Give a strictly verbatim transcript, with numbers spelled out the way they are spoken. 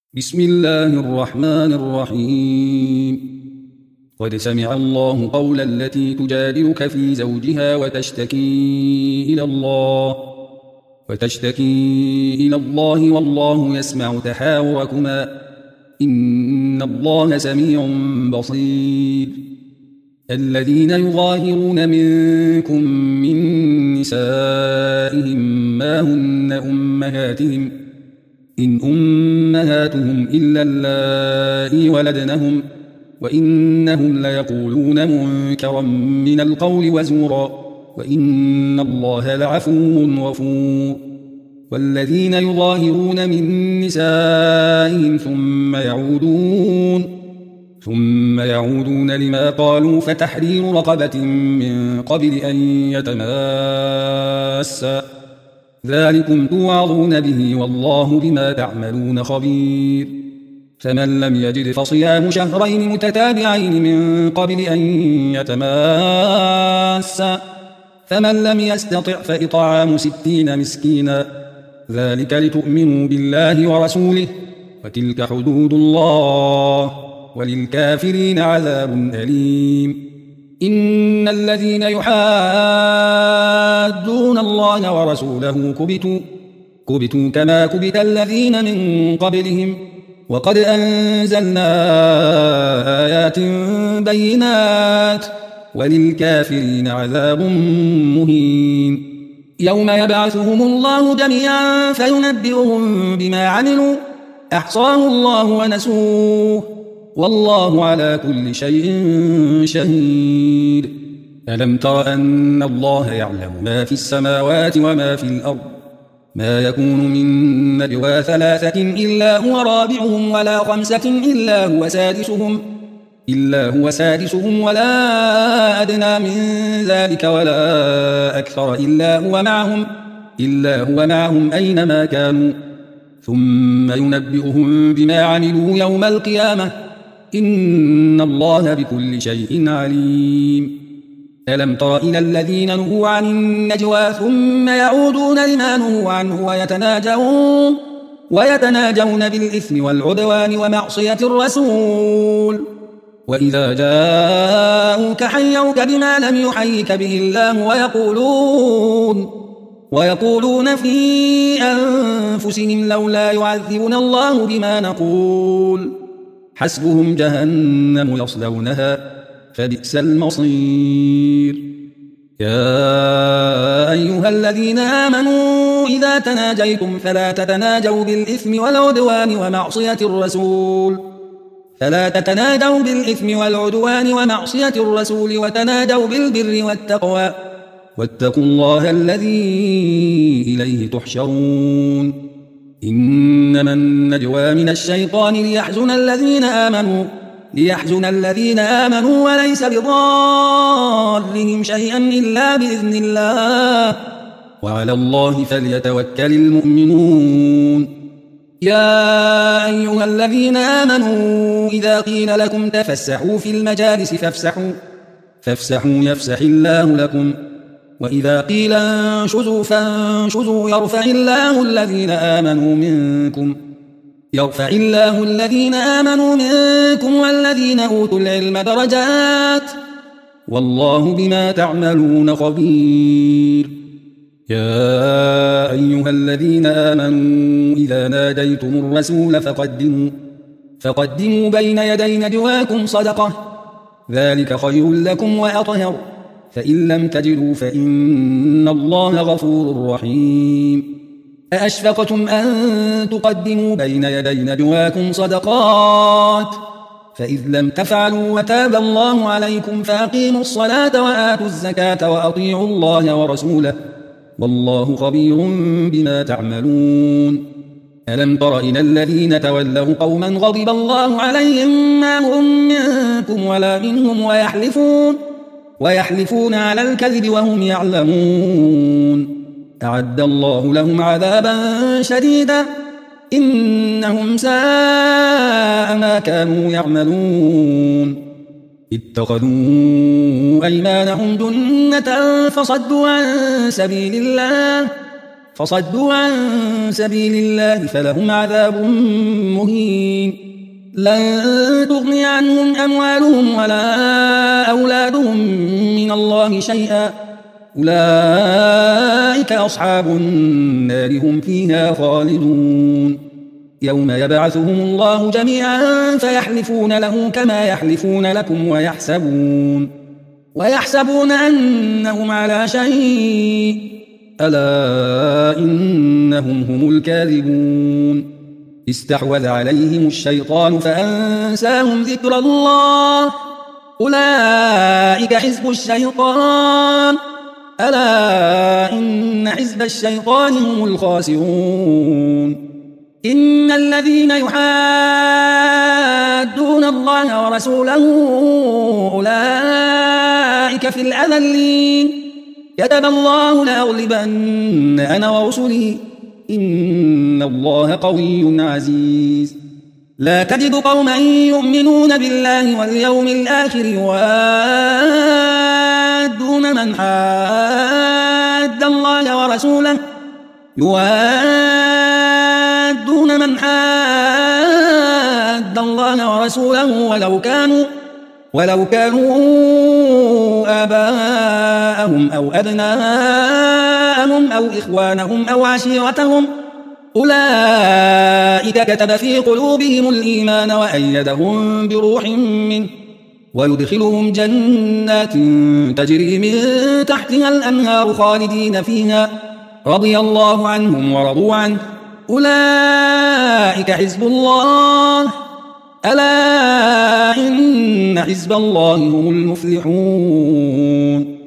بسم الله الرحمن الرحيم قد سمع الله قول التي تجادلك في زوجها وتشتكي إلى الله وتشتكي إلى الله والله يسمع تحاوركما إن الله سميع بصير. الذين يظاهرون منكم من نسائهم ما هن أمهاتهم إن أمهاتهم إلا اللائي ولدنهم وإنهم ليقولون منكرا من القول وزورا وإن الله لعفو غفور. والذين يظاهرون من نسائهم ثم يعودون ثم يعودون لما قالوا فتحرير رقبة من قبل أن يتماسا ذلكم توعظون به والله بما تعملون خبير. فمن لم يجد فصيام شهرين متتابعين من قبل أن يتماسا فمن لم يستطع فإطعام ستين مسكينا ذلك لتؤمنوا بالله ورسوله وتلك حدود الله وللكافرين عذاب أليم. إن الذين يحادون الله ورسوله كبتوا كبتوا كما كبت الذين من قبلهم وقد أنزلنا آيات بينات وللكافرين عذاب مهين. يوم يبعثهم الله جميعا فينبئهم بما عملوا أحصاه الله ونسوه والله على كل شيء شهيد. ألم تر أن الله يعلم ما في السماوات وما في الأرض ما يكون من نجوى ثلاثة إلا هو رابعهم ولا خمسة إلا هو سادسهم إلا هو سادسهم ولا أدنى من ذلك ولا أكثر إلا هو معهم إلا هو معهم أينما كانوا ثم ينبئهم بما عملوا يوم القيامة إن الله بكل شيء عليم. ألم تر إلى الذين نهوا عن النجوى ثم يعودون لما نهوا عنه ويتناجون ويتناجون بالإثم والعدوان ومعصية الرسول وإذا جاءوك حيوك بما لم يحيك به الله ويقولون ويقولون في أنفسهم لولا يعذبنا الله بما نقول حسبهم جهنم يصلونها فبئس المصير. يا أيها الذين آمنوا إذا تناجيتم فلا تتناجوا بالإثم والعدوان ومعصية الرسول فلا تتناجوا بالإثم والعدوان ومعصية الرسول وتناجوا بالبر والتقوى واتقوا الله الذي إليه تحشرون. إنما النجوى من الشيطان ليحزن الذين آمنوا ليحزن الذين آمنوا وليس بضارهم شيئا إلا بإذن الله وعلى الله فليتوكل المؤمنون. يا أيها الذين آمنوا إذا قيل لكم تفسحوا في المجالس فافسحوا فافسحوا يفسح الله لكم وإذا قيل انشزوا فانشزوا يرفع الله الذين آمنوا منكم يرفع الله الذين آمنوا منكم والذين أوتوا العلم درجات والله بما تعملون خبير. يا أيها الذين آمنوا إذا ناديتم الرسول فقدموا فقدموا بين يدي نجواكم صدقة ذلك خير لكم وأطهر فإن لم تجدوا فإن الله غفور رحيم. أأشفقتم أن تقدموا بين يدي نجواكم صدقات فإذ لم تفعلوا وتاب الله عليكم فأقيموا الصلاة وآتوا الزكاة وأطيعوا الله ورسوله والله خبير بما تعملون. ألم تر إلى الذين تولوا قوما غضب الله عليهم ما هم منكم ولا منهم ويحلفون ويحلفون على الكذب وهم يعلمون أعد الله لهم عذابا شديدا إنهم ساء ما كانوا يعملون. اتخذوا أيمانهم جنة فصدوا عن سبيل الله فصدوا عن سبيل الله فلهم عذاب مهين. لن تغني عنهم أموالهم ولا أولادهم من الله شيئا أولئك أصحاب النار هم فيها خالدون يوم يبعثهم الله جميعا فيحلفون له كما يحلفون لكم ويحسبون ويحسبون أنهم على شيء ألا إنهم هم الكاذبون استحوذ عليهم الشيطان فأنساهم ذكر الله أولئك حزب الشيطان ألا إن حزب الشيطان هم الخاسرون إن الذين يحادون الله ورسوله أولئك في الأذلين كتب الله لأغلبن أنا ورسلي إن الله قوي عزيز لا تجد قوما يؤمنون بالله واليوم الآخر يوادون من حاد الله ورسوله يوادون من حاد الله ورسوله ولو كانوا ولو كانوا آباءهم أو أبناءهم أو إخوانهم أو عشيرتهم أولئك كتب في قلوبهم الإيمان وأيدهم بروح منه ويدخلهم جنات تجري من تحتها الأنهار خالدين فيها رضي الله عنهم ورضوا عنه أولئك حزب الله ألا إن حزب الله هم المفلحون